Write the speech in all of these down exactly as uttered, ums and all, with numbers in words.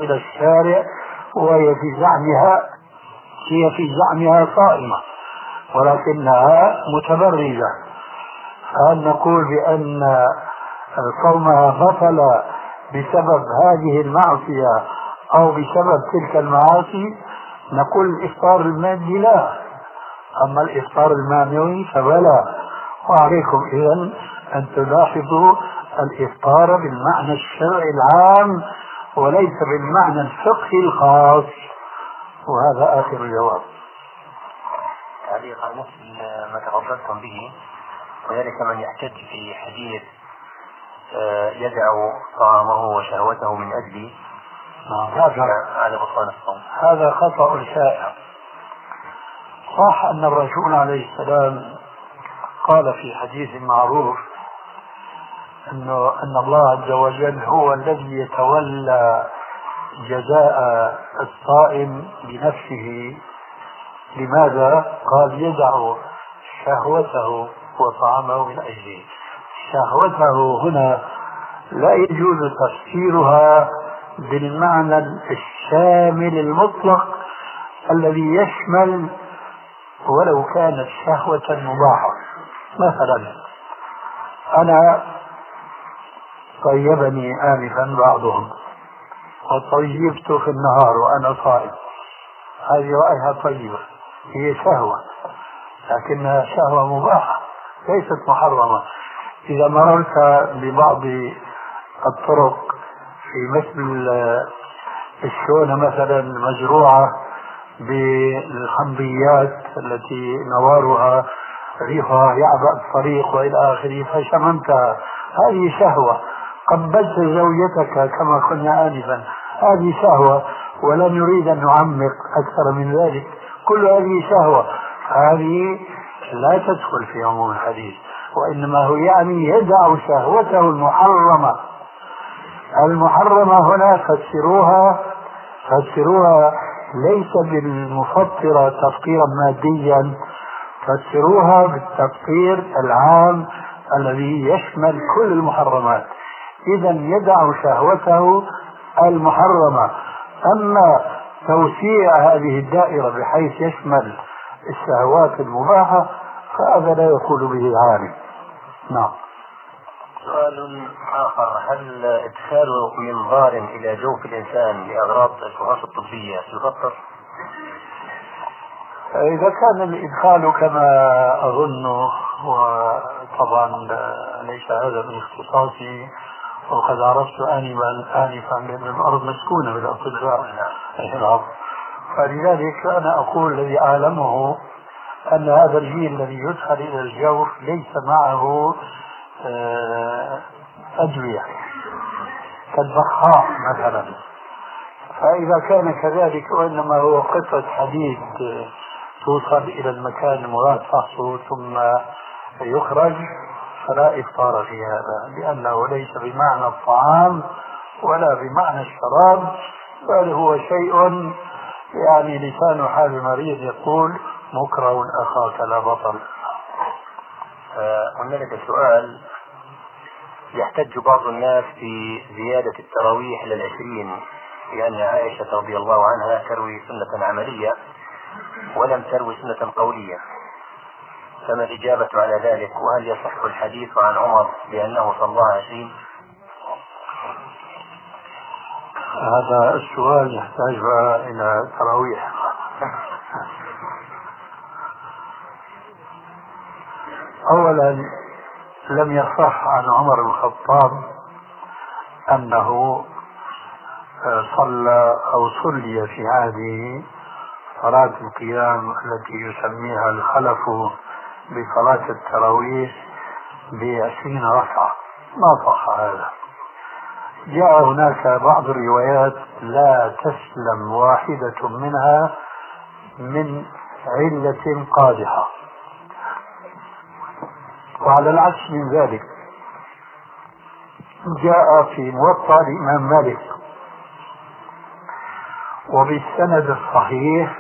إلى الشارع وهي في زعمها هي في زعمها صائمة ولكنها متبرجة، هل نقول بأن صومها بطل بسبب هذه المعصية أو بسبب تلك المعاصي؟ نقول الإفطار المادي لا، أما الإفطار المعنوي فبلا. وعليكم إذن أن تلاحظوا الإفطار بالمعنى الشرعي العام وليس بالمعنى الفقهي الخاص. وهذا آخر الجواب. تعليق على نفس ما تفضلتم به، وذلك من يحتج في حديث يدع طعامه وشهوته من أجلي هذا هذا خطأ شائع. صح أن الرسول عليه السلام قال في حديث معروف أنه أن الله عز وجل هو الذي يتولى جزاء الصائم بنفسه. لماذا؟ قال يدع شهوته وطعامه من أجله. شهوته هنا لا يجوز تفسيرها بالمعنى الشامل المطلق الذي يشمل ولو كانت شهوة مباحة. مثلا أنا طيبني آنفا بعضهم وطيبت في النهار وأنا صائم، هذه رأيها طيبة، هي شهوة لكنها شهوة مباحة ليست محرمة. إذا مررت ببعض الطرق في مثل الشونة مثلا مزروعة بالحمضيات التي نوارها ريحها يعبأ الطريق وإلى آخره فشممتها، هذه شهوة. قبلت زوجتك كما قلنا آنفا، هذه شهوة، ولا نريد أن نعمق أكثر من ذلك، كل هذه شهوة. هذه لا تدخل في عموم الحديث، وإنما هو يعني يدع شهوته المحرمة. المحرمة هنا فسروها فسروها ليس بالمفطرة تفطيرا ماديا، فسروها بالتفطير العام الذي يشمل كل المحرمات. إذا يدع شهوته المحرمة. أما توسيع هذه الدائرة بحيث يشمل الشهوات المباحة فهذا لا يقول به عالم. نعم. سؤال آخر، هل إدخال منظار إلى جوف الإنسان لأغراض الفحوص الطبية يفطر؟ إذا كان الإدخال كما أظن، وطبعا ليس هذا من اختصاصي، وقد عرفت آنفا آنفا بأن الأرض مسكونة بالأطباء، فلذلك أنا أقول الذي أعلمه أن هذا الجيل الذي يدخل إلى الجوف ليس معه أدوية كالبخاء مثلا. فإذا كان كذلك وإنما هو قطعة حديد توصل إلى المكان المراد فحصه ثم يخرج فلا إفطار في هذا، لأنه ليس بمعنى الطعام ولا بمعنى الشراب، بل هو شيء يعني لسان حال المريض يقول مكره أخاك لا بطل. هنالك سؤال، يحتج بعض الناس في زيادة التراويح إلى العشرين لأن عائشة رضي الله عنها تروي سنة عملية ولم تروي سنة قولية، فما الإجابة على ذلك؟ وهل يصح الحديث عن عمر بأنه صلى الله عليه وسلم؟ هذا السؤال يحتاج إلى تراويح. أولا لم يصح عن عمر بن الخطاب أنه صلى أو صلي في هذه صلاة القيام التي يسميها الخلف بصلاة التراويح بعشرين ركعة، ما صح هذا. جاء هناك بعض الروايات لا تسلم واحدة منها من علة قادحة، وعلى العكس من ذلك جاء في موطأ الإمام مالك وبالسند الصحيح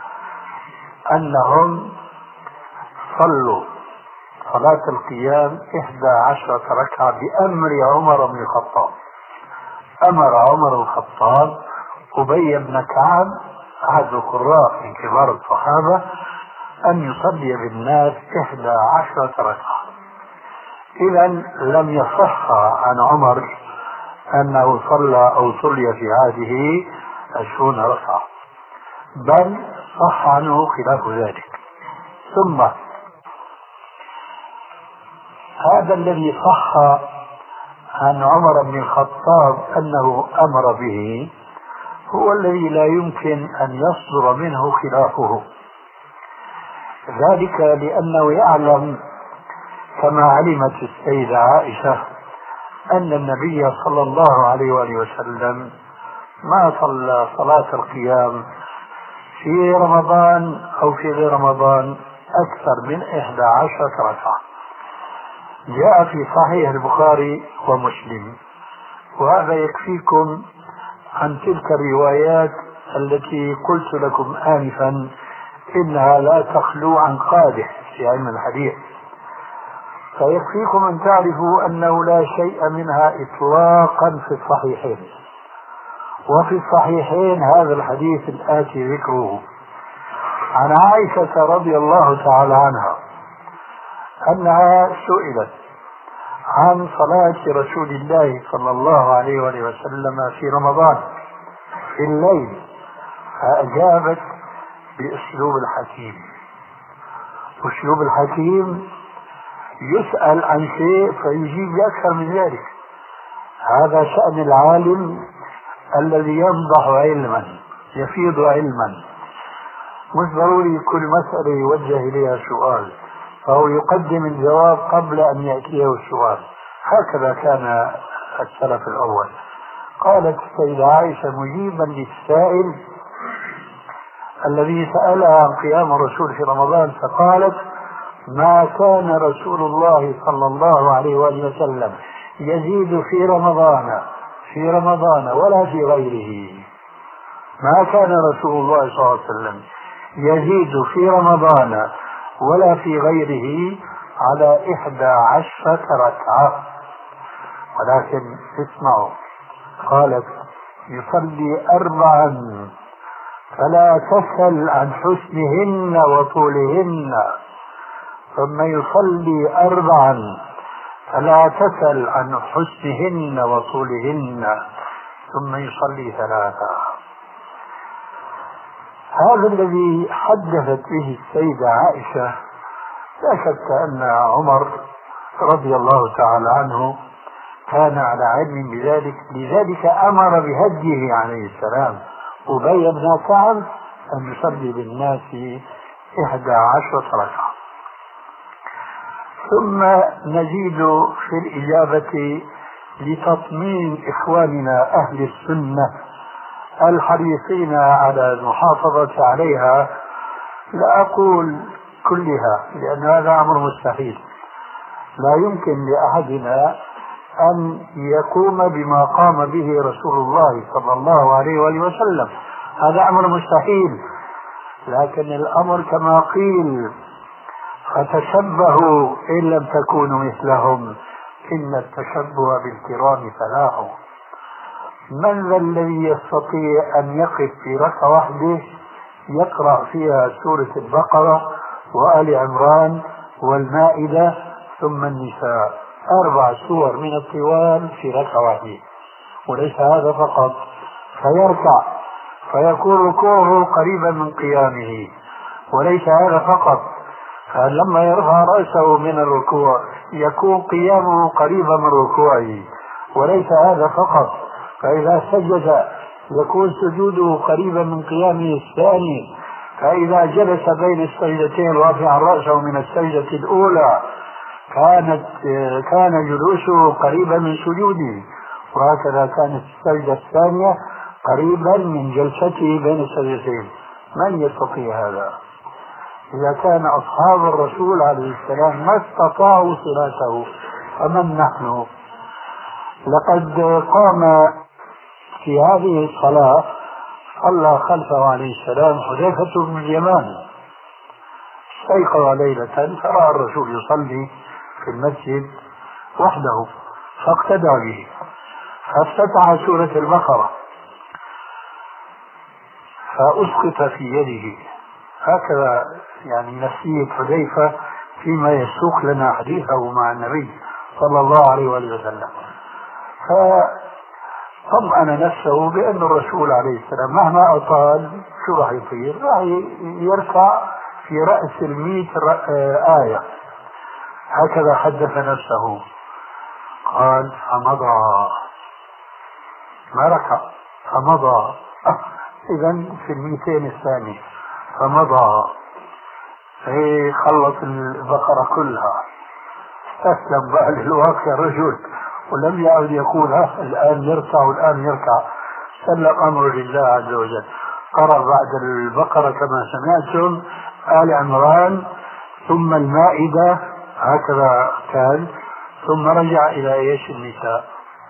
أنهم صلوا صلاة القيام إحدى عشرة ركعة بأمر عمر بن الخطاب. أمر عمر بن الخطاب أبي بن كعب أحد القراء من كبار الصحابة أن يصلي بالناس إحدى عشرة ركعة. إذا لم يصح عن عمر أنه صلى أو صلي في هذه عشرون ركعة، بل صح عنه خلاف ذلك. ثم هذا الذي صح عن عمر بن الخطاب أنه أمر به هو الذي لا يمكن أن يصدر منه خلافه، ذلك لأنه يعلم كما علمت السيدة عائشة أن النبي صلى الله عليه وآله وسلم ما صلى صلاة القيام في رمضان أو في غير رمضان أكثر من إحدى عشرة ركعة. جاء في صحيح البخاري ومسلم، وهذا يكفيكم عن تلك الروايات التي قلت لكم آنفا إنها لا تخلو عن قادح في علم الحديث، فيكفيكم أن تعرفوا أنه لا شيء منها إطلاقا في الصحيحين. وفي الصحيحين هذا الحديث الآتي ذكره عن عائشة رضي الله تعالى عنها أنها سئلت عن صلاة رسول الله صلى الله عليه وآله وسلم في رمضان في الليل، فأجابت بأسلوب الحكيم. أسلوب الحكيم يسأل عن شيء فيجيب بأكثر من ذلك. هذا شأن العالم الذي ينضح علما يفيض علما، مش ضروري كل مسألة يوجه إليها سؤال فهو يقدم الجواب قبل أن يأتيه السؤال. هكذا كان السلف الأول. قالت السيدة عائشة مجيبا للسائل الذي سألها عن قيام الرسول في رمضان، فقالت ما كان رسول الله صلى الله عليه وآله وسلم يزيد في رمضان في رمضان ولا في غيره. ما كان رسول الله صلى الله عليه وسلم يزيد في رمضان ولا في غيره على إحدى عشرة ركعة، ولكن اسمعوا، قالت يصلي أربعا فلا تسأل عن حسنهن وطولهن، ثم يصلي أربعا فلا تسأل عن حسنهن وطولهن، ثم يصلي ثلاثة. هذا الذي حدثت به السيدة عائشة لا شك أن عمر رضي الله تعالى عنه كان على علم بذلك، لذلك أمر بهديه عليه السلام أبي بن كعب أن يصلي بالناس إحدى عشرة ركعة. ثم نزيد في الإجابة لتطمين إخواننا أهل السنة الحريصين على المحافظة عليها، لا أقول كلها لأن هذا أمر مستحيل، لا يمكن لأحدنا أن يقوم بما قام به رسول الله صلى الله عليه وآله وسلم، هذا أمر مستحيل. لكن الأمر كما قيل فتشبهوا إن لم تكونوا مثلهم إن التشبه بالكرام فلاح. من ذا الذي يستطيع أن يقف في ركعة واحدة يقرأ فيها سورة البقرة وآل عمران والمائدة ثم النساء، أربع سور من الطوال في ركعة واحدة؟ وليس هذا فقط، فيركع فيكون ركوعه قريبا من قيامه، وليس هذا فقط، فلما يرفع رأسه من الركوع يكون قيامه قريبا من ركوعه، وليس هذا فقط، فإذا سجد يكون سجوده قريبا من قيامه الثاني، فإذا جلس بين السجدتين رافعا رأسه من السجدة الأولى كانت كان جلوسه قريبا من سجوده، وهكذا كانت السجدة الثانية قريبا من جلسته بين السجدتين. من يستطيع هذا؟ إذا كان أصحاب الرسول عليه السلام ما استطاعوا صلاته فمن نحن؟ لقد قام في هذه الصلاة صلى خلفه عليه السلام حذيفة بن اليمان، استيقظ ليلة فرأى الرسول يصلي في المسجد وحده فاقتدى به، فافتتح سورة البقرة فأسقط في يده. هكذا يعني نفسية حذيفة فيما يسوق لنا حديثه مع النبي صلى الله عليه وآله وسلم. فطمأن نفسه بأن الرسول عليه السلام مهما أطال شو راح يطير؟ راح يركع في رأس الميت آية. هكذا حدث نفسه. قال فمضى، ما ركع، فمضى. إذن في الميتين الثاني فمضى، هي خلص البقرة كلها، استسلم بقى للواقع الرجل ولم يعد يقول ها الآن يركع والآن يركع، سلم أمر لله عز وجل. قرأ بعد البقرة كما سمعتم آل عمران ثم المائدة، هكذا كان، ثم رجع إلى إيش؟ النساء.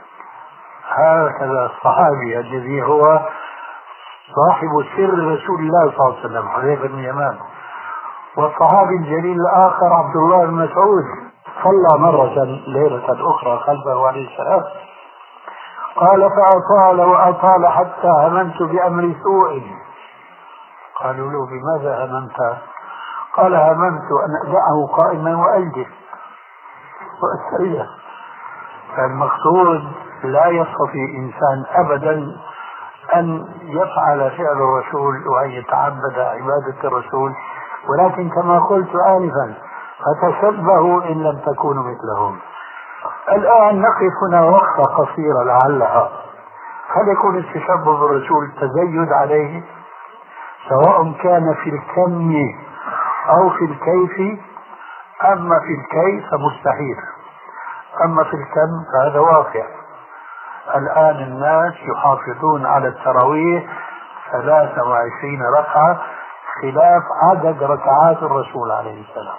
هكذا الصحابي الذي هو صاحب سر رسول الله صلى الله عليه وسلم حذيفة بن اليمان. والصحابي الجليل الآخر عبد الله بن مسعود صلى مرة ليلة أخرى خلفه عليه السلام، قال فأطال وأطال حتى هممت بأمر سوء. قالوا له بماذا هممت؟ قال هممت أن أدعه قائما وأجلس وأستريح. فالمقصود لا يستطيع إنسان أبدا أن يفعل فعل الرسول وأن يتعبد عبادة الرسول، ولكن كما قلت آنفا فتشبهوا إن لم تكونوا مثلهم. الآن نقف هنا وقفة قصيرة لعلها. هل يكون التشبه بالرسول تزيد عليه سواء كان في الكم أو في الكيف؟ أما في الكيف فمستحيل، أما في الكم فهذا واقع. الآن الناس يحافظون على التراويح ثلاثة وعشرين ركعة خلاف عدد ركعات الرسول عليه السلام.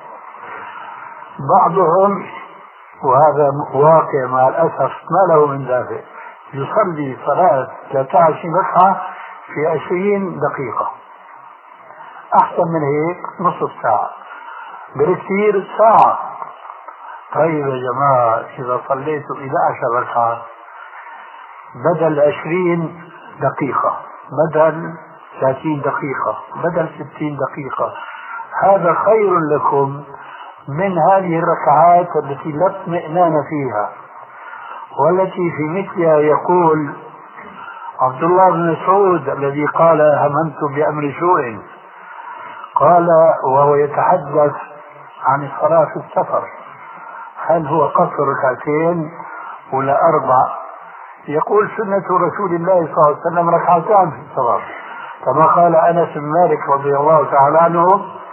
بعضهم، وهذا واقع مع الأسف ما له من دافع، يصلي صلاة ثلاثة وعشرين ركعة في عشرين دقيقة، أحسن من هيك نصف ساعة، بالكثير ساعة. طيب يا جماعة، إذا صليتوا إحدى عشرة ركعة بدل عشرين دقيقة، بدل ثلاثين دقيقة، بدل ستين دقيقة، هذا خير لكم من هذه الركعات التي لا اطمئنان فيها، والتي في مثلها يقول عبد الله بن مسعود الذي قال هممت بأمر سوء، قال وهو يتحدث عن الصلاة في السفر، هل هو قصر ركعتين ولا أربع؟ يقول سنة رسول الله صلى الله عليه وسلم ركعتان في السفر، كما قال أنس بن مالك رضي الله تعالى عنه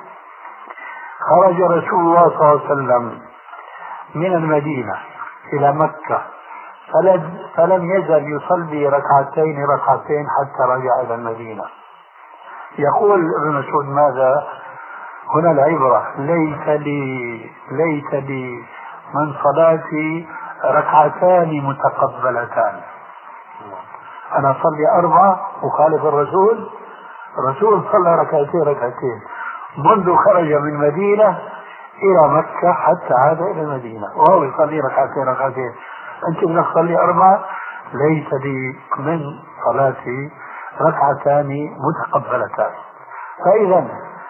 خرج رسول الله صلى الله عليه وسلم من المدينة إلى مكة فلم, فلم يزل يصلي ركعتين ركعتين حتى رجع إلى المدينة. يقول ابن مسعود ماذا هنا العبرة؟ ليس لي ليس لي من صلاتي ركعتان متقبلتان، أنا أصلي أربعة وخالف الرسول، الرسول صلى ركعتين ركعتين منذ خرج من مدينة إلى مكة حتى عاد إلى المدينة وهو يصلي ركعتين ركعتين، أنت بدك تصلي أربعة، ليس لي من صلاتي ركعتان متقبلتان. فإذا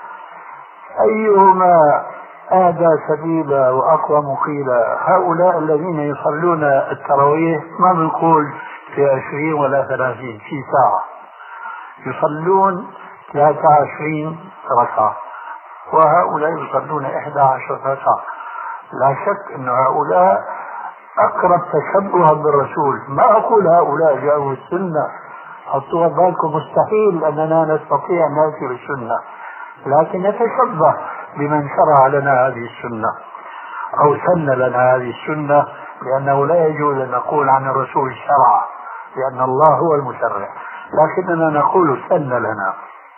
أيهما أهدى سبيلا وأقوى مقيلا؟ هؤلاء الذين يصلون التراويح ما بنقول في عشرين ولا ثلاثين، في ساعة يصلون ثلاثة وعشرين ركعة، وهؤلاء يصلون إحدى عشر ركعة. لا شك أن هؤلاء أقرب تشبها بالرسول. ما أقول هؤلاء جاءوا السنة، حطوها بالكم، مستحيل أننا نستطيع أن نأتي بالسنة، لكن نتشبه بمن شرع لنا هذه السنة أو سن لنا هذه السنة، لأنه لا يجوز أن نقول عن الرسول شرع، لأن الله هو المشرع، لكننا نقول سن لنا،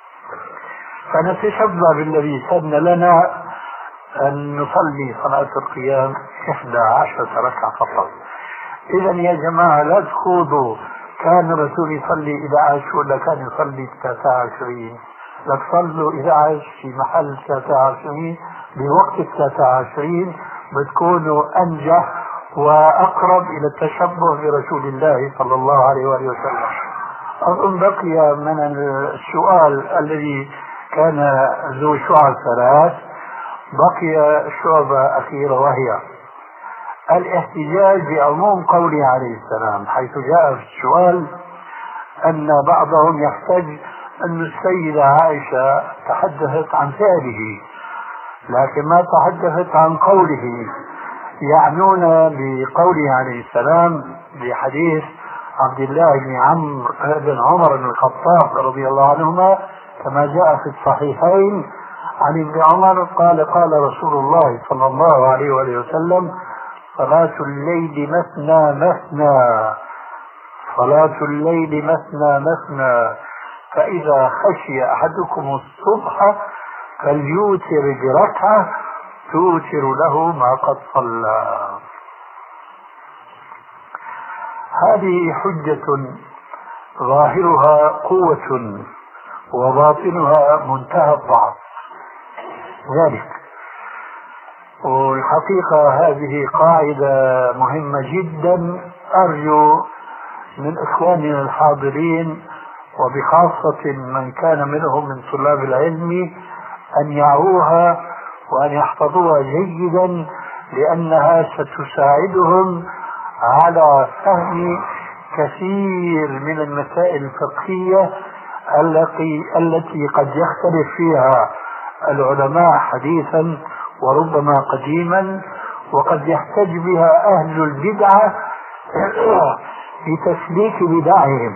فنتشبه بالذي سن لنا أن نصلي صلاة القيام إحدى عشرة ركعة فقط. إذا يا جماعة لا تخوضوا كان الرسول يصلي إحدى عشر ولا كان يصلي ثلاثة وعشرين، لا تصلوا إحدى عشر في محل ثلاثة وعشرين بوقت ثلاثة وعشرين، بتكونوا أنجح وأقرب إلى التشبه برسول الله صلى الله عليه وآله وسلم. أظن بقي من السؤال الذي كان ذو شعب ثلاث، بقي شعبة أخيرة وهي الاحتجاج بعموم قوله عليه السلام، حيث جاء في السؤال أن بعضهم يحتج أن السيدة عائشة تحدثت عن فعله لكن ما تحدثت عن قوله، يعنون بقوله عليه السلام بحديث عبد الله بن عمرو بن عمر بن الخطاب رضي الله عنهما كما جاء في الصحيحين عن ابن عمر قال قال رسول الله صلى الله عليه وآله وسلم: صلاة الليل مثنى مثنى صلاة الليل مثنى مثنى فإذا خشي أحدكم الصبح فليوتر بركعة توتر له ما قد صلى. هذه حجة ظاهرها قوة وباطنها منتهى الضعف ذلك. والحقيقة هذه قاعدة مهمة جدا، أرجو من إخواننا الحاضرين وبخاصة من كان منهم من طلاب العلم أن يعوها وأن يحفظوها جيدا، لأنها ستساعدهم على فهم كثير من المسائل الفقهية التي التي قد يختلف فيها العلماء حديثا وربما قديما، وقد يحتج بها أهل البدعة لتسليك بدعهم.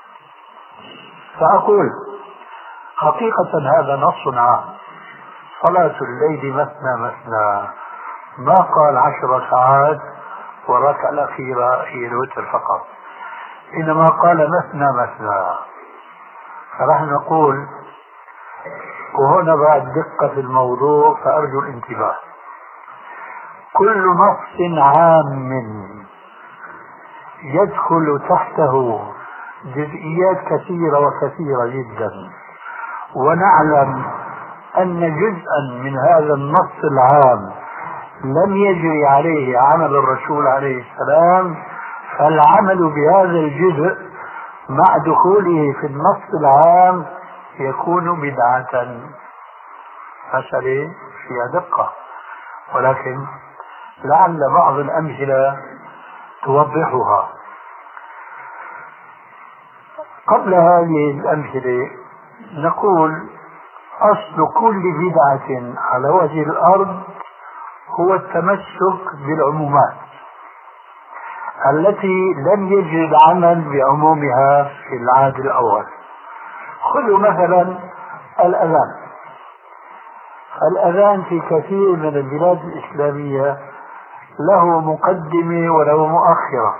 فأقول حقيقة هذا نص عام، صلاة الليل مثنى مثنى، ما قال عشر ركعات والركعة الأخيرة هي الوتر فقط، إنما قال مثنى مثنى. فنحن نقول، وهنا بعد دقة في الموضوع فأرجو الانتباه، كل نص عام يدخل تحته جزئيات كثيرة وكثيرة جدا، ونعلم أن جزءا من هذا النص العام لم يجري عليه عمل الرسول عليه السلام، فالعمل بهذا الجزء مع دخوله في النص العام يكون بدعة. مسألة فيها دقة، ولكن لعل بعض الأمثلة توضحها. قبل هذه الأمثلة نقول أصل كل بدعة على وجه الأرض هو التمسك بالعمومات التي لم يجري العمل بعمومها في العهد الأول. خذوا مثلا الأذان. الأذان في كثير من البلاد الإسلامية له مقدمة وله مؤخرة.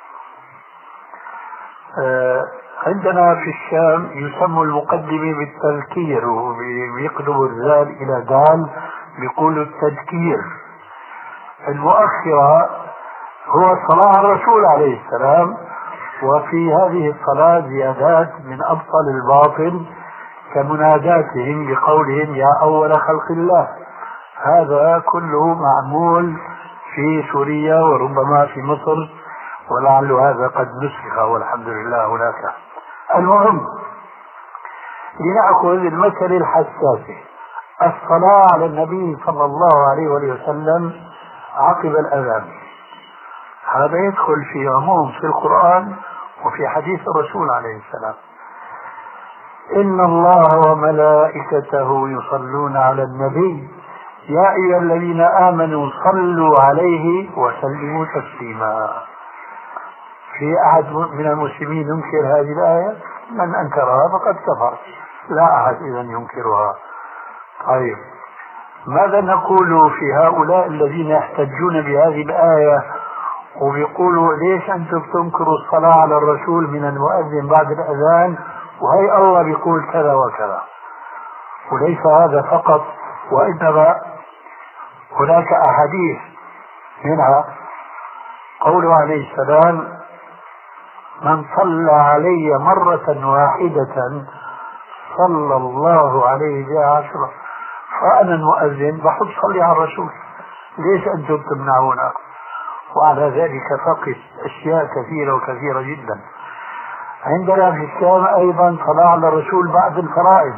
عندنا في الشام يسمى المقدمة بالتذكير، ويقلب الذال إلى دال بيقولوا التذكير. المؤخرة هو صلاة الرسول عليه السلام، وفي هذه الصلاة زيادات من أبطل الباطل كمناداتهم بقولهم يا أول خلق الله. هذا كله معمول في سوريا وربما في مصر، ولعل هذا قد نسخ والحمد لله هناك. المهم لنأخذ المثل الحساسة، الصلاة على النبي صلى الله عليه وسلم عقب الأذان، هذا يدخل في عموم في القرآن وفي حديث الرسول عليه السلام. إن الله وملائكته يصلون على النبي يا أيها الذين آمنوا صلوا عليه وسلموا تسليما. في أحد من المسلمين ينكر هذه الآية؟ من أنكرها فقد كفر، لا أحد إذن ينكرها. طيب، ماذا نقول في هؤلاء الذين يحتجون بهذه الآية وبيقولوا ليش أنتم تنكروا الصلاة على الرسول من المؤذن بعد الأذان وهي الله بيقول كذا وكذا؟ وليس هذا فقط، وإنما هناك أحاديث منها قوله عليه السلام من صلى علي مرة واحدة صلى الله عليه بها عشرة. فأنا المؤذن بحب صلي على الرسول، ليش أنتم تمنعونا؟ وعلى ذلك فقس أشياء كثيرة وكثيرة جدا. عندنا في الإسلام أيضا صلاة على الرسول بعد الفرائض،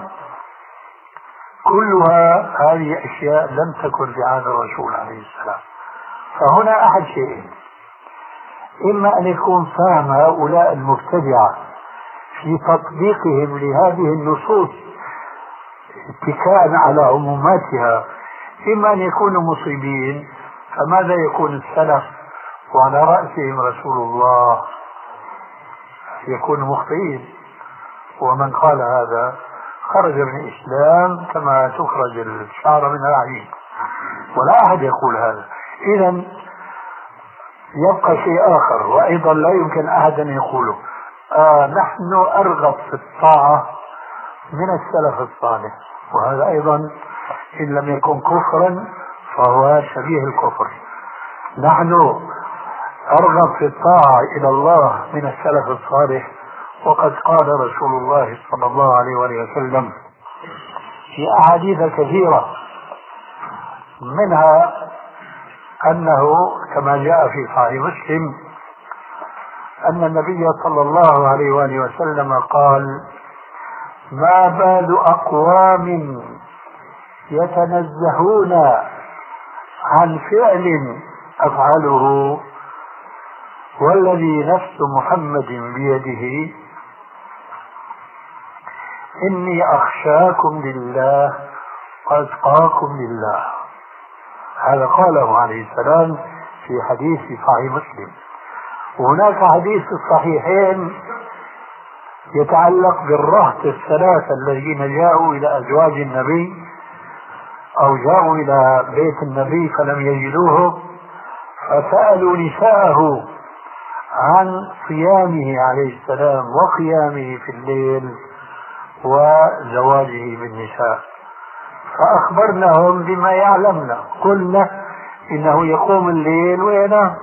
كلها هذه أشياء لم تكن في عهد الرسول عليه السلام. فهنا أحد شيئين: إما أن يكون فهم هؤلاء المبتدعة في تطبيقهم لهذه النصوص اتكاء على عموماتها، إما أن يكونوا مصيبين، فماذا يكون السلف وعلى رأسهم رسول الله يكونوا مخطئين؟ ومن قال هذا خرج من الإسلام كما تخرج الشعر من العجين، ولا أحد يقول هذا. إذن يبقى شيء آخر وأيضا لا يمكن أحد أن يقوله: آه نحن أرغب في الطاعة من السلف الصالح، وهذا أيضا إن لم يكن كفرا فهو شبيه الكفر. نحن أرغب في الطاعة إلى الله من السلف الصالح، وقد قال رسول الله صلى الله عليه وسلم في أحاديث كثيرة، منها أنه كما جاء في صحيح مسلم أن النبي صلى الله عليه وآله وسلم قال: ما بال أقوام يتنزهون عن فعل أفعله والذي نفس محمد بيده إني أخشاكم لله وأتقاكم لله. هذا قاله عليه السلام في حديث صحيح مسلم. وهناك حديث الصحيحين يتعلق بالرهط الثلاثة الذين جاءوا إلى أزواج النبي أو جاءوا إلى بيت النبي فلم يجدوه، فسألوا نساءه عن صيامه عليه السلام وقيامه في الليل وزواجه بالنساء، فأخبرناهم بما يعلمنا. قلنا إنه يقوم الليل وينام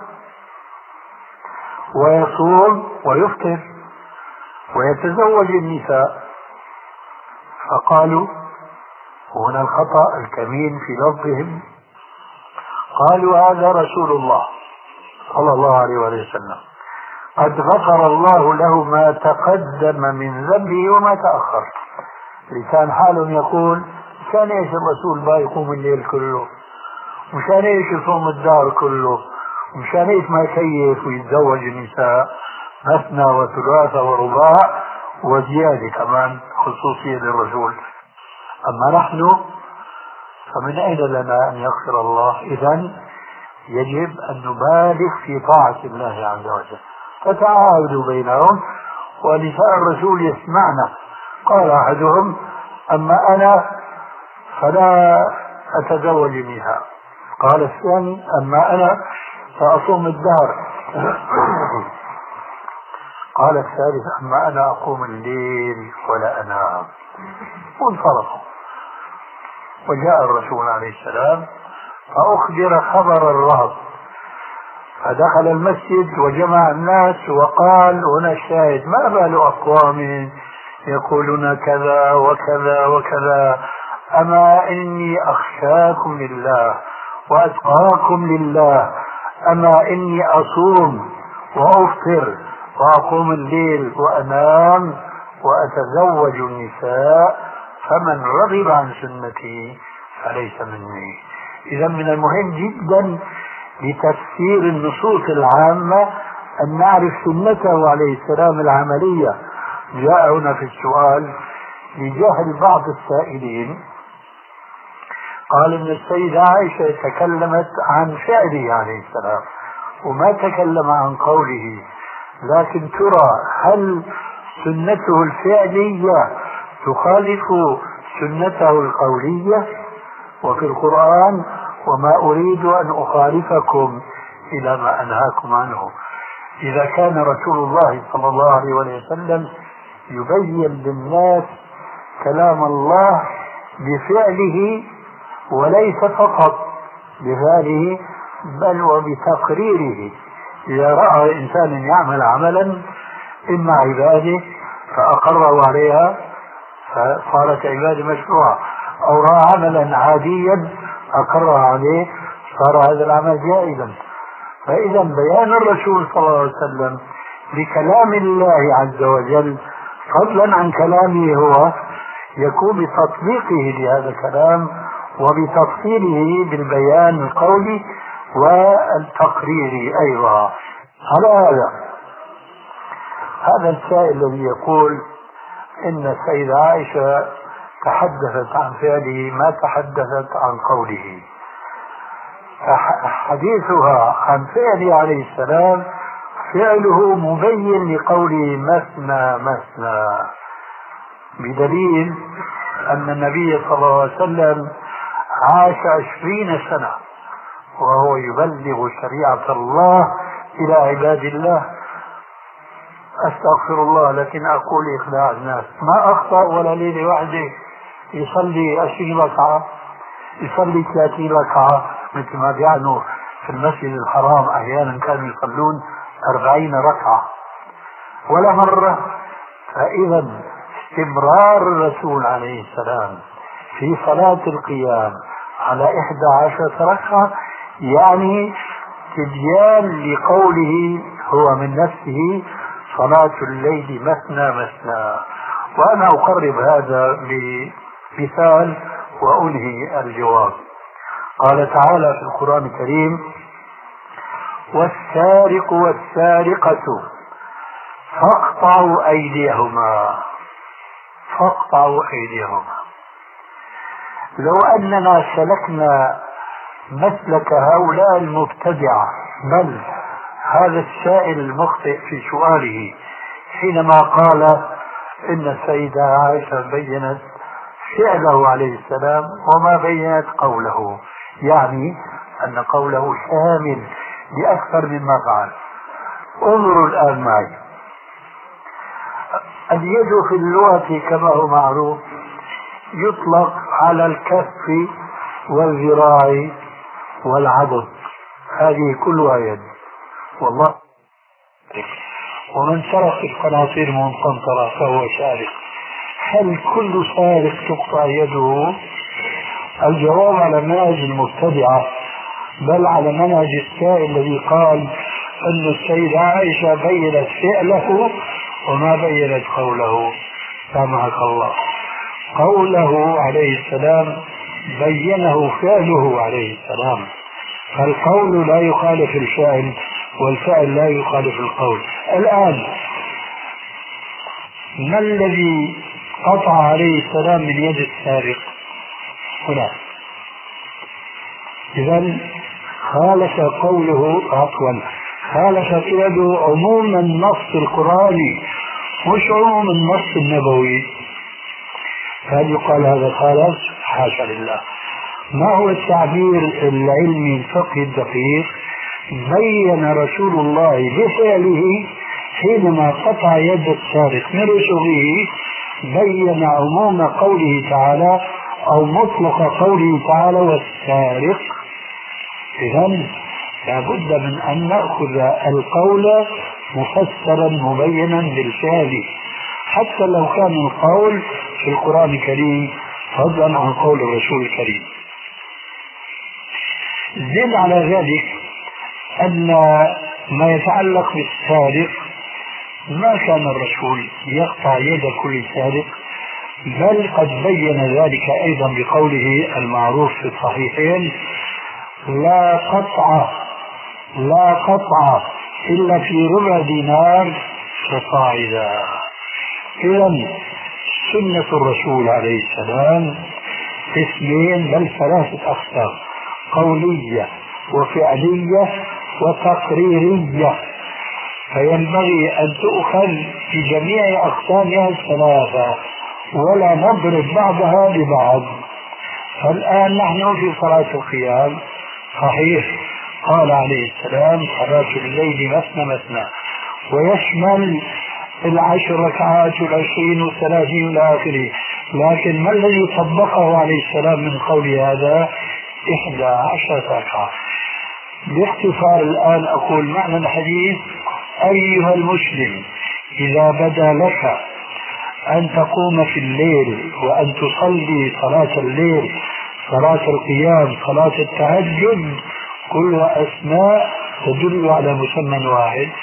ويصوم ويفطر ويتزوج النساء. فقالوا، وهنا الخطأ الكمين في لفظهم، قالوا: هذا رسول الله صلى الله عليه وسلم قد غفر الله له ما تقدم من ذنبه وما تأخر. لسان حال يقول: مشان ايش الرسول ما يقوم الليل كله، مشان ايش يصوم الدار كله، مشان ايش ما يكيف ويتزوج النساء مثنى وثلاثة ورباع وزيادة كمان خصوصية للرسول. أما نحن فمن أين لنا أن يغفر الله؟ إذن يجب أن نبالغ في طاعة الله عز وجل. فتعاهدوا بينهم، ونساء الرسول يسمعنا. قال أحدهم: أما أنا فلا أتزوج النساء. قال الثاني: أما أنا فأصوم الدهر. قال الثالث: أما أنا أقوم الليل ولا أنام. وانصرفوا. وجاء الرسول عليه السلام فأخبر خبر الرهب، فدخل المسجد وجمع الناس وقال: هنا الشاهد: ما بال أقوام يقولون كذا وكذا وكذا، أما إني أخشاكم لله وأتقاكم لله، أما إني أصوم وأفطر وأقوم الليل وأنام وأتزوج النساء، فمن رغب عن سنتي فليس مني. إذا من المهم جدا لتفسير النصوص العامة أن نعرف سنته عليه السلام العملية. جاء هنا في السؤال لجهل بعض السائلين، قال إن السيدة عائشة تكلمت عن فعله عليه السلام وما تكلم عن قوله، لكن ترى هل سنته الفعلية تخالف سنته القولية؟ وفي القرآن: وما أريد أن أخالفكم إلى ما أنهاكم عنه. إذا كان رسول الله صلى الله عليه وسلم يبين للناس كلام الله بفعله وليس فقط بفعله بل وبتقريره. إذا رأى إنسان يعمل عملا إما عباده فأقره عليها فصارت عبادة مشروعة، أو رأى عملا عاديا أقر عليه صار هذا العمل جائزا. فإذا بيان الرسول صلى الله عليه وسلم بكلام الله عز وجل فضلا عن كلامه هو، يكون بتطبيقه لهذا الكلام وبتفصيله بالبيان القولي والتقريري أيضا. على هذا هذا السائل الذي يقول إن السيدة عائشة تحدثت عن فعله ما تحدثت عن قوله، حديثها عن فعله عليه السلام فعله مبين لقوله مثنى مثنى، بدليل أن النبي صلى الله عليه وسلم عاش عشرين سنة وهو يبلغ شريعة الله إلى عباد الله. أستغفر الله لكن أقول إخداع الناس، ما أخطأ ولا ليلة واحدة يصلي عشرين ركعة، يصلي ثلاثين ركعة، مثل ما بيعنوا في المسجد الحرام أحيانا كانوا يصلون أربعين ركعة ولا مرة. فإذا استمرار الرسول عليه السلام في صلاة القيام على إحدى عشرة ركعة يعني تبيان لقوله هو من نفسه صلاة الليل مثنى مثنى. وأنا أقرب هذا بمثال وأنهي الجواب. قال تعالى في القرآن الكريم: والسارق والسارقة فاقطعوا أيديهما فاقطعوا أيديهما. لو أننا سلكنا مسلك هؤلاء المبتدعة، بل هذا السائل المخطئ في سؤاله حينما قال إن السيدة عائشة بينت فعله عليه السلام وما بينت قوله، يعني أن قوله شامل لأكثر مما فعل. انظروا الآن معي، اليد في اللغة كما هو معروف يطلق على الكف والذراع والعضد، هذه كلها يد. والله ومن سرق القناطير المنقنطرة فهو سارق. هل كل سارق تقطع يده؟ الجواب على منهج المبتدعة، بل على منهج السائل الذي قال أن السيدة عائشة بينت فعله وما بينت قوله. سامحك الله، قوله عليه السلام بينه فعله عليه السلام، فالقول لا يخالف الفعل والفعل لا يخالف القول. الآن ما الذي قطع عليه السلام من يد السارق هنا؟ إذن خالف قوله عفوا خالف يده عموم النص القرآني مش عموم النص النبوي. هل يقال هذا خالف؟ حاشا لله. ما هو التعبير العلمي الفقهي الدقيق؟ بين رسول الله بفعله حينما قطع يد السارق من رسله بين عموم قوله تعالى أو مطلق قوله تعالى والسارق. إذن لابد من أن نأخذ القول مفسرا مبينا بالفعل حتى لو كان القول في القرآن الكريم فضلا عن قول الرسول الكريم. زد على ذلك أن ما يتعلق بالسارق ما كان الرسول يقطع يد كل سارق، بل قد بين ذلك أيضا بقوله المعروف في الصحيحين: لا قطع لا قطع إلا في ربع دينار فصاعدا. إذن سنة الرسول عليه السلام قسمين بل ثلاثة أقسام: قولية وفعلية وتقريرية، فينبغي أن تؤخذ في جميع أقسامها الثلاثة ولا نضرب بعضها ببعض. فالآن نحن في صلاة القيام صحيح قال عليه السلام: صلاة الليل مثنى مثنى، ويشمل العشر ركعات والعشرين والثلاثين إلى آخره. لكن ما الذي طبقه عليه السلام من قول هذا؟ إحدى عشرة ركعة. باختصار الآن أقول معنى الحديث: أيها المسلم، إذا بدا لك أن تقوم في الليل وأن تصلي صلاة الليل، صلاة القيام، صلاة التهجد، كلها أسماء تدل على مسمى واحد،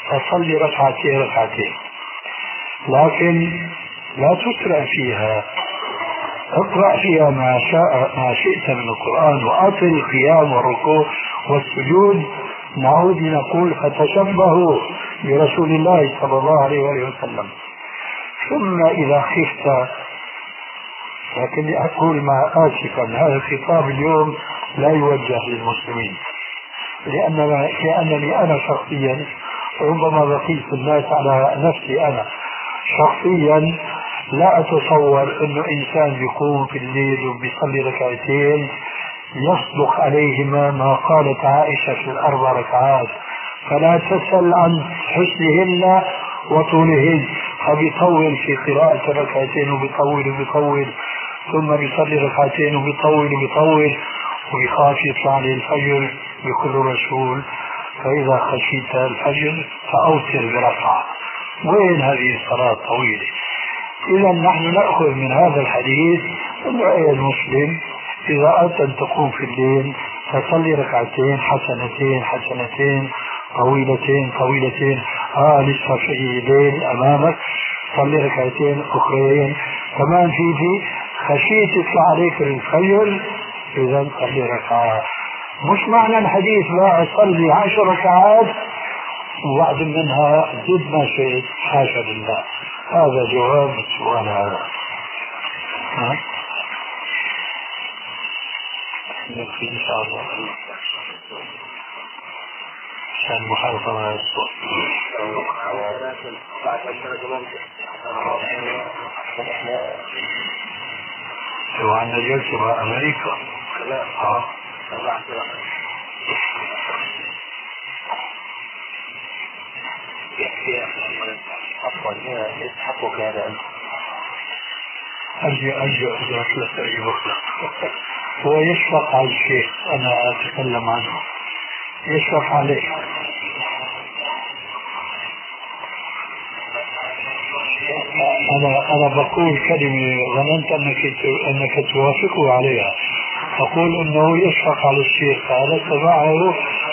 فصلي ركعتين ركعتين، لكن لا تسرع فيها، اقرأ فيها ما شاء ما شئت من القرآن، وأطل القيام والركوع والسجود. نعود نقول فتشبهوا برسول الله صلى الله عليه وسلم. ثم إذا خفت، لكني أقول مع آسفا هذا الخطاب اليوم لا يوجه للمسلمين، لأننا لأنني أنا شخصيا ربما بقيت الناس على نفسي أنا شخصيا لا أتصور أنه إنسان يقوم في الليل وبيصلي ركعتين يصدق عليهما ما قالت عائشة في الأربع ركعات، فلا تسأل عن حسنهن وطولهن. فبيطول في قراءة ركعتين وبيطول وبيطول، ثم بيصلي ركعتين وبيطول وبيطول، ويخاف يطلع عليه الفجر. يقول الرسول فإذا خشيت الفجر فأوتر بركعة. وين هذه الصلاة طويلة؟ إذا نحن نأخذ من هذا الحديث أنه أي المسلم إذا أردت أن تقوم في الليل فصلي ركعتين حسنتين حسنتين طويلتين طويلتين. آه لسه في ليل أمامك، صلي ركعتين أخرين كمان. في في خشيت يطلع عليك الفجر، إذا صلي ركعة. مش معنى الحديث لا أصلي عشر ركعات وبعض منها زد ما شئت، حاشا لله. هذا جواب السؤال هذا. ها؟ نكفي إن شاء الله عشان المحافظة على الصوت. لو عندنا جلسة مع أمريكا ها يستحقك هذا. أرجع أرجع أرجع ثلاثة أي بكرة. هو يشفق على الشيخ، أنا أتكلم عنه، يشفق عليه. أنا أنا بقول كلمة ظننت أنك أنك توافقه عليها. أقول أنه يشفق على الشيخ، هذا تبعه.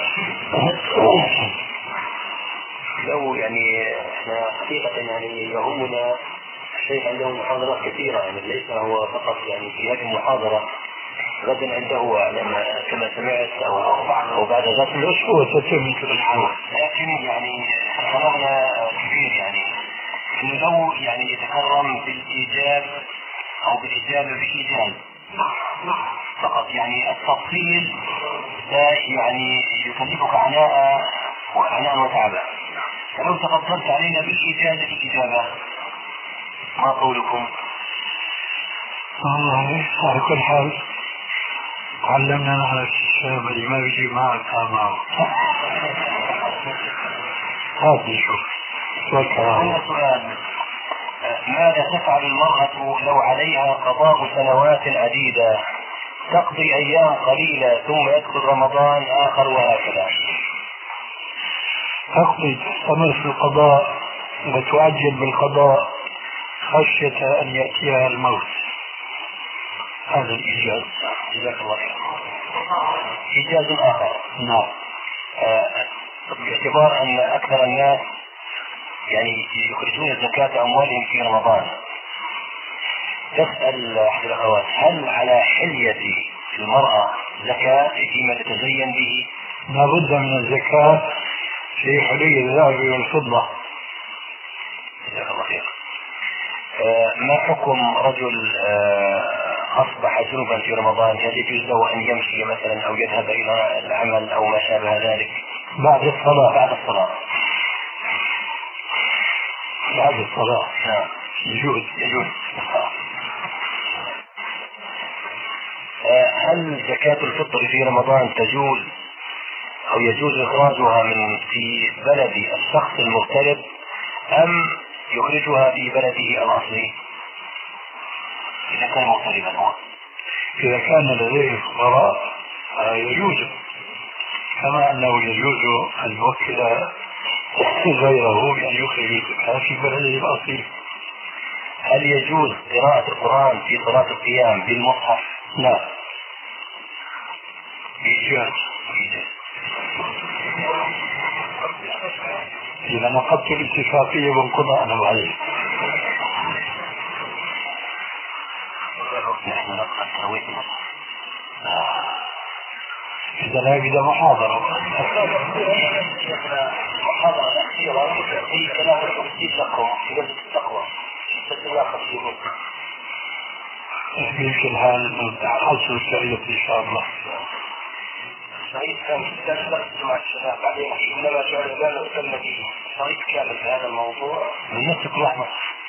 لو يعني احنا حقيقة يعني يهمنا شيء عنده محاضرات كثيرة، يعني ليس هو فقط يعني في هذه المحاضرة، غدا عنده كما سمعت أو أو بعد ذات الأسبوع تتم مثل الحال. لكن يعني فرغنا كبير، يعني إنه لو يعني يتكرم بالإيجاب أو بالإجابة بإيجاز فقط، يعني التفصيل ده يعني يكلفك عناء وعناء وتعبا. فلو تفضلت علينا بالإجازة الإجابة، ما قولكم؟ والله على كل حال علمنا نحن الشباب اللي ما بيجي معك معه. هات نشوف. هنا سؤال: ماذا تفعل المرأة لو عليها قضاء سنوات عديدة، تقضي أيام قليلة ثم يدخل رمضان آخر وهكذا؟ تقضي تستمر في القضاء وتعجل بالقضاء خشية أن يأتيها الموت. هذا الإيجاز. جزاك الله خير. إيجاز آخر. نعم. آه باعتبار أن أكثر الناس يعني يخرجون زكاة أموالهم في رمضان، تسأل أحد الأخوات: هل على حلية المرأة زكاة فيما تتزين به؟ لا بد من الزكاة في حلي الذهب والفضة. جزاك الله خير. آه ما حكم رجل آه أصبح جنبا في رمضان، هل يجوز له أن يمشي مثلا أو يذهب إلى العمل أو ما شابه ذلك بعد الصلاة؟ بعد الصلاة بعد الصلاة نعم يجوز يجوز. آه هل زكاة الفطر في رمضان تجوز أو يجوز إخراجها من في بلد الشخص المغترب أم يخرجها في بلده الأصلي إذا كان مغتربا هو؟ إذا كان لديه فقراء يجوز، كما أنه يجوز أن يوكل غيره بأن يخرج الزكاة في بلده الأصلي. هل يجوز قراءة القرآن في صلاة القيام بالمصحف؟ لا، بإيجاز. إذا نقضت الاتفاقية بنقضها أنا وعليه. نحن نقضى التراويح. إذا لا بد محاضرة. محاضرة أخيرة في كلام التفسير لكم في جلسة التقوى. تتلاقى في يوم. يمكن هذا حصل الشريط إن شاء الله. شريط كان كان درس مع الشباب بعدين إنما جعل لنا وسلم به شريط كامل في هذا الموضوع. نسك رحمة.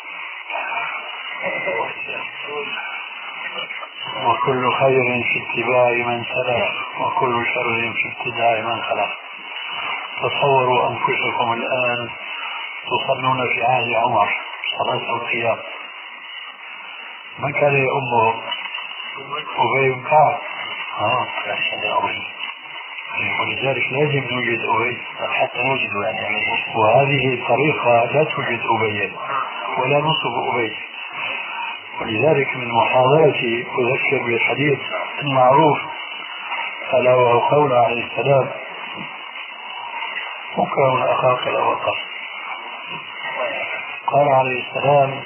وكل خير في اتباع من سلف وكل شر في ابتداع من خلف. تصوروا أنفسكم الآن تصلون في عهد عمر صلاة القيام، من كان يؤمه؟ أبي بن كعب. آه. ولذلك لازم نوجد أبي حتى نوجد يعني. وهذه طريقة لا توجد أبي ولا نصب أبي. ولذلك من محاضرتي أذكر بالحديث المعروف ألا وهو قول عليه السلام: مكرم أخاك لا وقف. قال عليه السلام: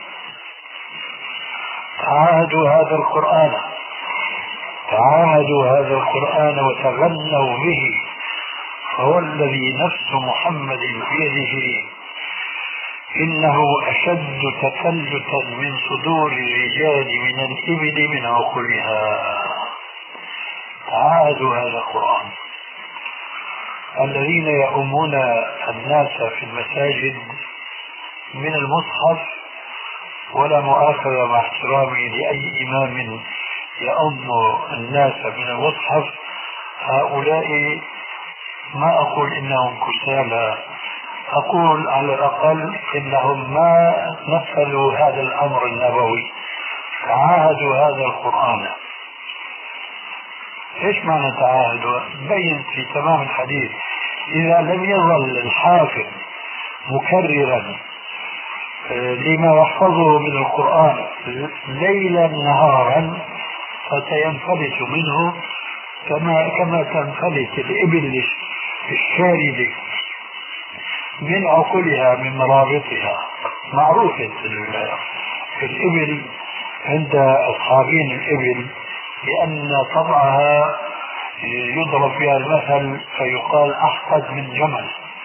تعاهدوا هذا القرآن تعاهدوا هذا القرآن وتغنوا به، فهو الذي نفس محمد بيده إنه أشد تفلتا من صدور الرجال من الإبل من عقلها. تعاهدوا هذا القرآن. الذين يؤمون الناس في المساجد من المصحف، ولا مؤاخذة مع احترامي لأي إمام يؤم الناس من المصحف، هؤلاء ما أقول إنهم كسالى، أقول على الأقل إنهم ما نفذوا هذا الأمر النبوي، تعاهدوا هذا القرآن. إيش معنى تعاهدوا؟ بين في تمام الحديث: إذا لم يظل الحافظ مكررا لما يحفظه من القرآن ليلا نهارا فسينفلت منه كما كما تنفلت الإبل الشاردة من عقلها من مرابطها. معروفة الإبل عند أصحابين الإبل لأن طبعها يضرب فيها المثل فيقال أحقد من جمل،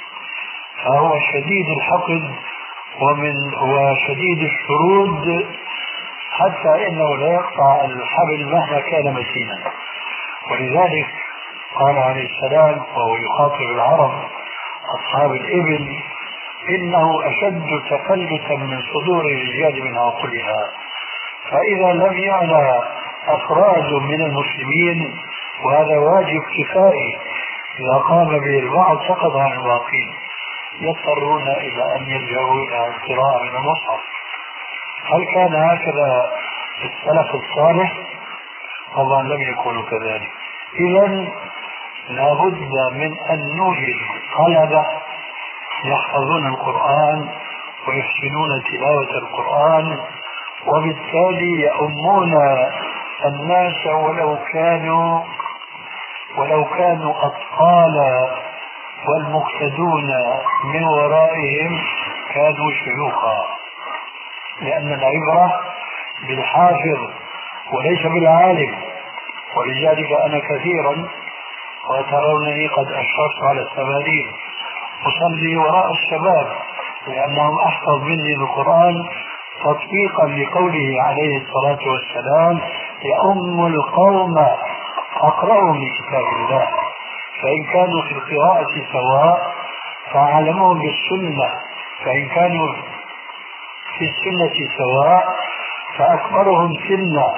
فهو شديد الحقد ومن وشديد الشرود حتى إنه لا يقطع الحبل مهما كان متينا. ولذلك قال عليه السلام وهو يخاطب العرب أصحاب الإبل: إنه أشد تفلتا من صدور الرجال من عقلها. فإذا لم يعنى أفراد من المسلمين، وهذا واجب كفائي إذا قام به البعض سقط عن الباقين، يضطرون إلى أن يرجعوا إلى القراءة من المصحف. هل كان هكذا السلف الصالح؟ طبعا لم يكونوا كذلك. إذن لابد من أن نوجد طلبة يحفظون القرآن ويحسنون تلاوة القرآن، وبالتالي يؤمون الناس ولو كانوا ولو كانوا أطفالا، والمقتدون من ورائهم كانوا شيوخا، لأن العبرة بالحافظ وليس بالعالم. ولذلك أنا كثيرا وترونني قد أشرفت على الثمانين أصلي وراء الشباب لأنهم أحفظ مني القرآن تطبيقا لقوله عليه الصلاة والسلام: يؤم القوم أقرأهم لكتاب الله. فإن كانوا في القراءة سواء فأعلمهم بالسنة، فإن كانوا في السنة سواء فأكبرهم سنا.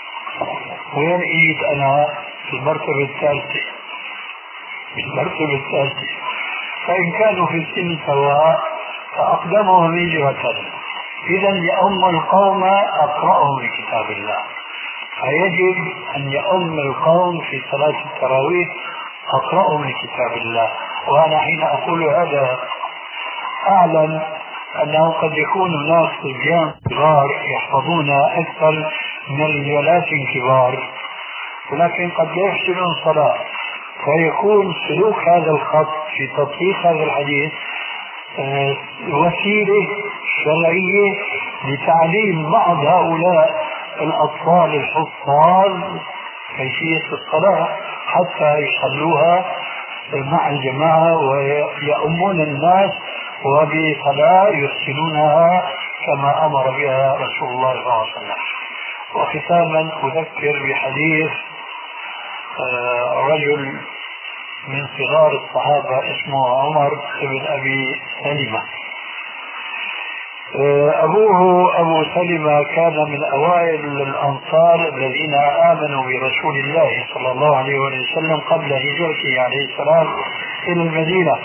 وين إيد أنا؟ في المرتبة الثالثة في المرتبة الثالثة فإن كانوا في السن سواء فأقدمهم هجرة. إذا يؤم القوم أقرأهم لكتاب الله، فيجب أن يؤم القوم في صلاة التراويح أقرأهم لكتاب الله. وأنا حين أقول هذا أعلم أنه قد يكون هناك صبيان كبار يحفظون أكثر من رجالات كبار، ولكن قد لا يحسنون الصلاة، فيكون سلوك هذا الخط في تطبيق هذا الحديث وسيلة شرعية لتعليم بعض هؤلاء الأطفال الحفاظ كيفية الصلاة حتى يصلوها مع الجماعة ويؤمون الناس وبصلاة يحسنونها كما أمر بها رسول الله صلى الله عليه وسلم. وختاما أذكر بحديث رجل من صغار الصحابة اسمه عمر بن أبي سلمة. أبوه أبو سلمة كان من أوائل الأنصار الذين آمنوا برسول الله صلى الله عليه وسلم قبل هجرته عليه السلام إلى المدينة.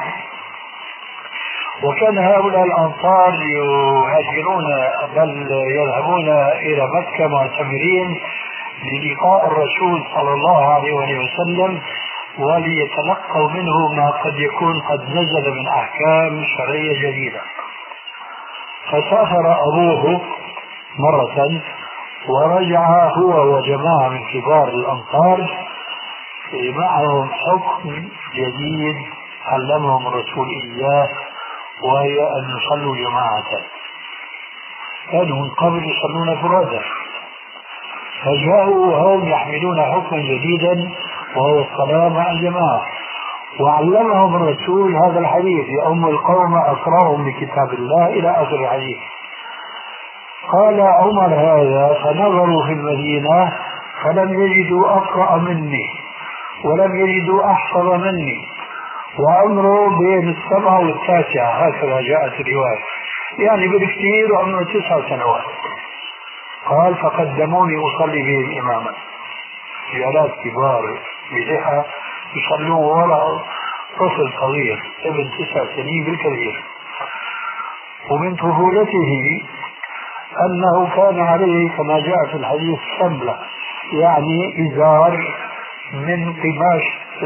وكان هؤلاء الأنصار يهاجرون بل يذهبون إلى مكة معتمرين للقاء الرسول صلى الله عليه وسلم وليتلقوا منه ما قد يكون قد نزل من أحكام شرعية جديدة. فسافر أبوه مرة ورجع هو وجماعة من كبار الأنصار معهم حكم جديد علمهم الرسول إياه، وهي أن يصلوا جماعة. كانوا من قبل يصلون فرادى، فجاءوا وهم يحملون حكما جديدا وهو الصلاة مع الجماعة. وعلمهم الرسول هذا الحديث: يؤم القوم أقرأهم بكتاب الله إلى آخر الحديث. قال عمر هذا فنظروا في المدينة فلم يجدوا أقرأ مني ولم يجدوا أحفظ مني، وعمره بين السبعة والتاسعة هكذا جاءت الرواية، يعني بالكثير وعمره تسع سنوات. قال فقدموني أصلي بهم إماما، رجالات كبار بلحى يصلون وراء طفل صغير ابن تسع سنين بالكثير. ومن طفولته أنه كان عليه كما جاء في الحديث سملة، يعني إزار من قماش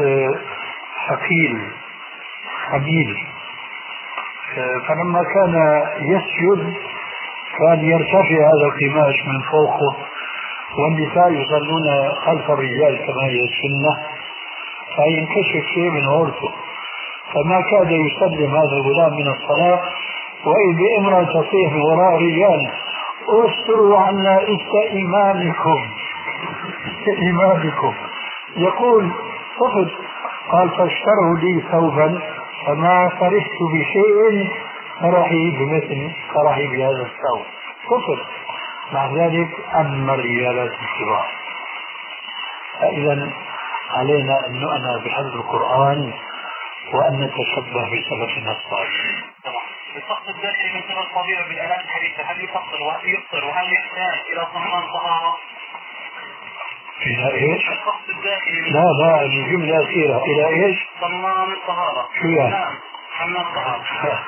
ثقيل حميل. فلما كان يسجد كان يرتفع هذا القماش من فوقه، والنساء يصلون خلف الرجال كما هي السنة، فينكشف شيء من عورته. فما كاد يسلم هذا الغلام من الصلاة وإذ بامرأة تصيح من وراء رجال: استروا عنا است إمامكم است إمامكم. يقول طفل. قال فاشتروا لي ثوبا فما فرحت بشيء فرحي بمثل فرحي بهذا الثوب. طفل، مع ذلك أما الرجالات الكبار. فإذا علينا أن نؤمن بحفظ القرآن وأن نتشبه بسلفنا الصالح. الفقد الداخلي من سبب الطبيعة بالآلات الحديثة هل يفطر وهل يفطر وهل يحتاج إلى صمام طهارة؟ إلى إيش؟ الفقد الداخلي لا لا الجملة الأخيرة إلى إيش؟ صمام الطهارة. شو يعني؟ نعم حمام طهارة.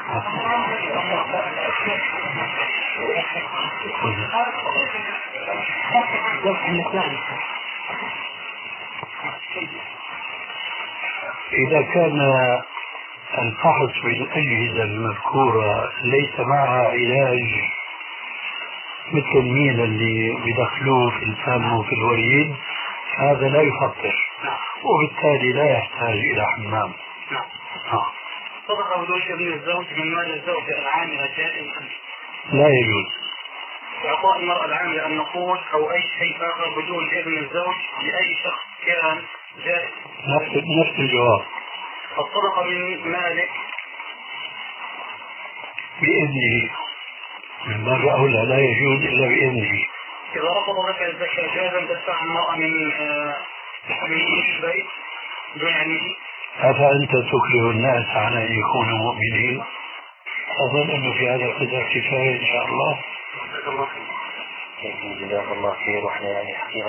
إذا كان الفحص بالأجهزة المذكورة ليس معها علاج مثل الميل اللي بدخلوه في الفم وفي الوريد، هذا لا يفطر وبالتالي لا يحتاج إلى حمام. نعم. صدق وجوز ابن الزوج من مال الزوجة العاملة جائز؟ لا يجوز. إعطاء المرأة العاملة النقود أو أي شيء آخر بدون إذن الزوج لأي شخص كان جائز؟ نفس نفس الجواب. الصدقة من مالك بإذنه من باب أولى لا يجوز إلا بإذنه. إذا رفض لك الزكاة جاز أن تدفع المرأة من من البيت دون علمه؟ أفأنت تكره الناس على أن يكونوا مؤمنين؟ أظن أنه في هذا القدر كفاية إن شاء الله. جزاك الله خير. وإحنا يعني حقيقة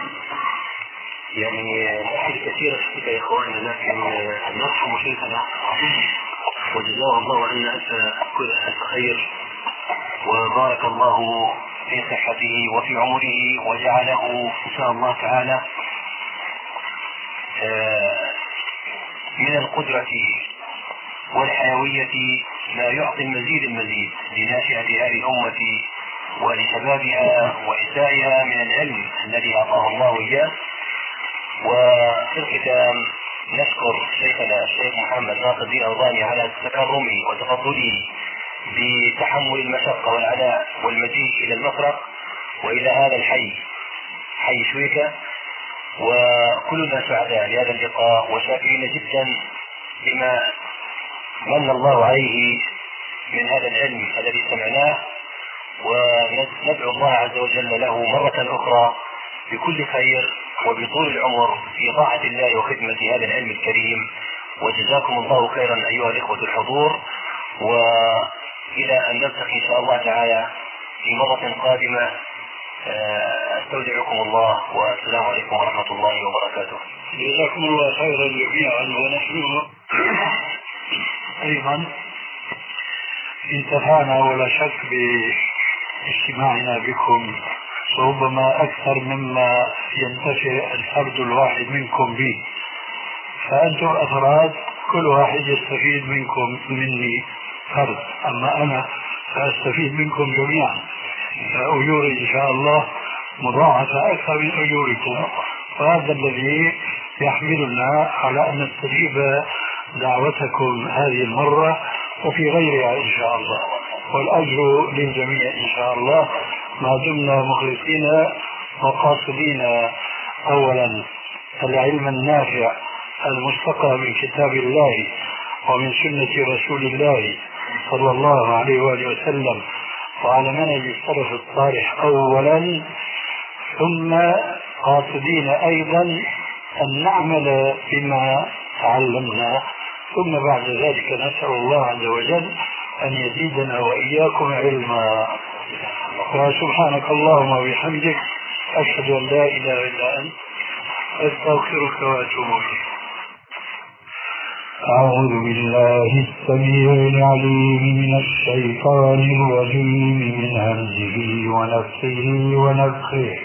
يعني الأحاديث كثيرة شفتها يا إخواننا، لكن نرحم شيخنا وجزاه الله عنا كل ألف خير وبارك الله في صحته وفي عمره وجعله إن شاء الله تعالى من القدرة والحيوية ما يعطي المزيد المزيد لناشئة هذه الأمة ولشبابها ونسائها من العلم الذي أعطاه الله إياه. وفي الختام نشكر شيخنا الشيخ محمد ناصر الدين الألباني على تكرمه وتفضله بتحمل المشقة والعناء والمجيء إلى المفرق وإلى هذا الحي حي شويكة، وكلنا سعداء لهذا اللقاء وشاكرين جدا بما من الله عليه من هذا العلم الذي سمعناه، وندعو الله عز وجل له مرة أخرى بكل خير وبطول العمر في طاعة الله وخدمة هذا العلم الكريم. وجزاكم الله خيرا أيها الإخوة الحضور، وإلى أن نلتقي إن شاء الله تعالى في مرة قادمة. استودعكم الله والسلام عليكم ورحمة الله وبركاته. جزاكم الله خيرا جميعا. ونحن أيضا انتفعنا ولا شك باجتماعنا بكم، ربما أكثر مما ينتفع الفرد الواحد منكم به، فأنتم أفراد كل واحد يستفيد منكم مني فرد، أما أنا فأستفيد منكم جميعا، فأجوري إن شاء الله مضاعفة أكثر من أجوركم، وهذا الذي يحملنا على أن نستجيب دعوتكم هذه المرة وفي غيرها إن شاء الله، والأجر للجميع إن شاء الله ما دمنا مخلصين وقاصدين أولا العلم النافع المستقى من كتاب الله ومن سنة رسول الله صلى الله عليه وآله وسلم وعلى منهج السلف الصالح أولا، ثم قاصدين أيضا أن نعمل بما تعلمنا، ثم بعد ذلك نسأل الله عز وجل أن يزيدنا وإياكم علما. وسبحانك اللهم وبحمدك أشهد أن لا إله إلا أنت أستغفرك وأتوب إليك. أعوذ بالله السميع العليم من الشيطان الرجيم من همزه ونفسه ونفخه.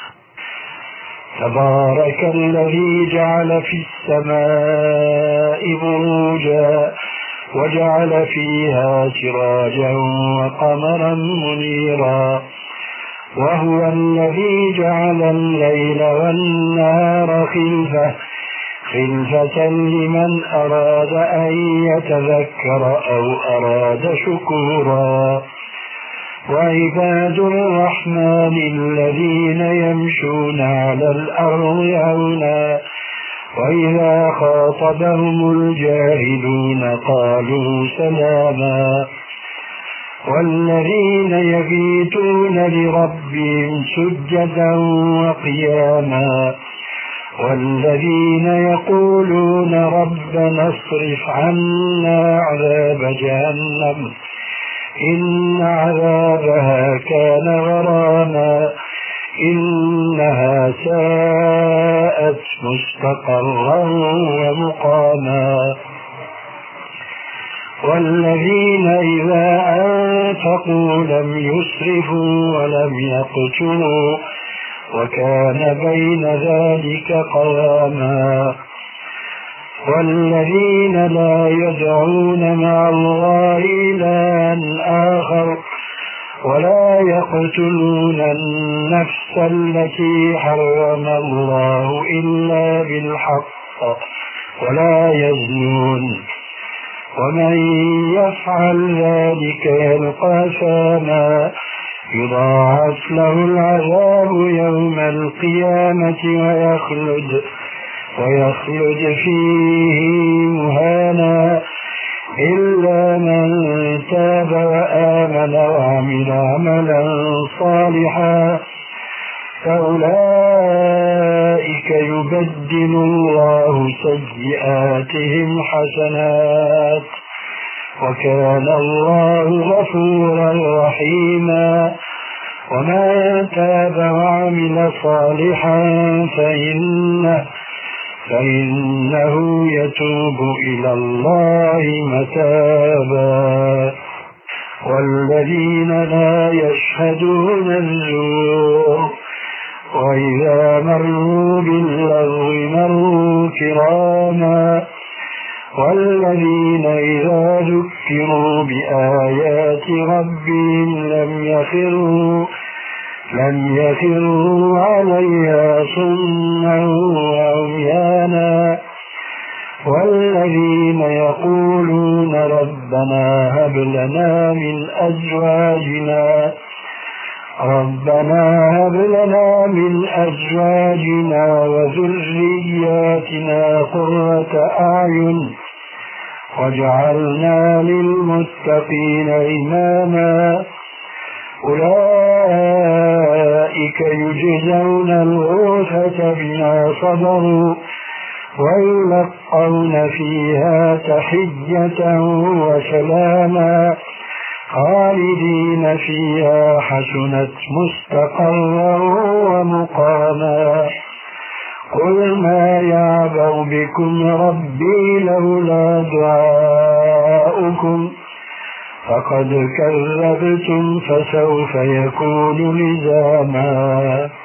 تبارك الذي جعل في السماء بروجا وجعل فيها سراجا وقمرا منيرا، وهو الذي جعل الليل والنهار خلفة خلفة لمن أراد أن يتذكر أو أراد شكورا. وعباد الرحمن الذين يمشون على الأرض هونا وإذا خاطبهم الجاهلون قالوا سلاما. والذين يبيتون لربهم سجدا وقياما، والذين يقولون ربنا اصرف عنا عذاب جهنم إن عذابها كان غراما إنها ساءت مستقرا ومقاما. والذين إذا أنفقوا لم يسرفوا ولم يقتروا وكان بين ذلك قواما. والذين لا يدعون مع الله إلها آخر ولا يقتلون النفس التي حرم الله إلا بالحق ولا يزنون ومن يفعل ذلك يلقى أثاما يضاعف له العذاب يوم القيامة ويخلد ويخلد فيه مهانا إلا من تاب وآمن وعمل عملا صالحا فأولئك يبدل الله سيئاتهم حسنات وكان الله غفورا رحيما. ومن تاب وعمل صالحا فإنه فإنه يتوب إلى الله متابا. والذين لا يشهدون الزور وإذا مروا باللغو مروا كراما. والذين إذا ذكروا بآيات ربهم لم يخروا لم يخروا عليها صما وعميانا والذين يقولون ربنا هب لنا من أزواجنا ربنا هب لنا من أزواجنا وذرياتنا قرة أعين واجعلنا للمتقين إماما أولئك يجزون الغرفة بما صبروا ويلقون فيها تحية وسلاما خالدين فيها حسنت مستقرا ومقاما قل ما يعبأ بكم ربي لولا دعاؤكم فقد كذبتم فسوف يكون لزاما.